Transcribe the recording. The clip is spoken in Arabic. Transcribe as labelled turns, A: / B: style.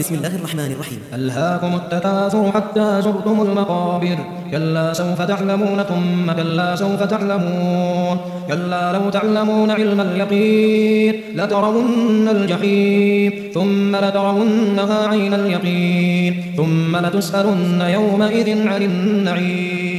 A: بسم الله الرحمن الرحيم.
B: ألهاكم التكاثر حتى زرتم المقابر كلا سوف تعلمون ثم كلا سوف تعلمون كلا لو تعلمون علم اليقين لترون الجحيم ثم لترونها عين اليقين ثم لتسألن يومئذ عن النعيم.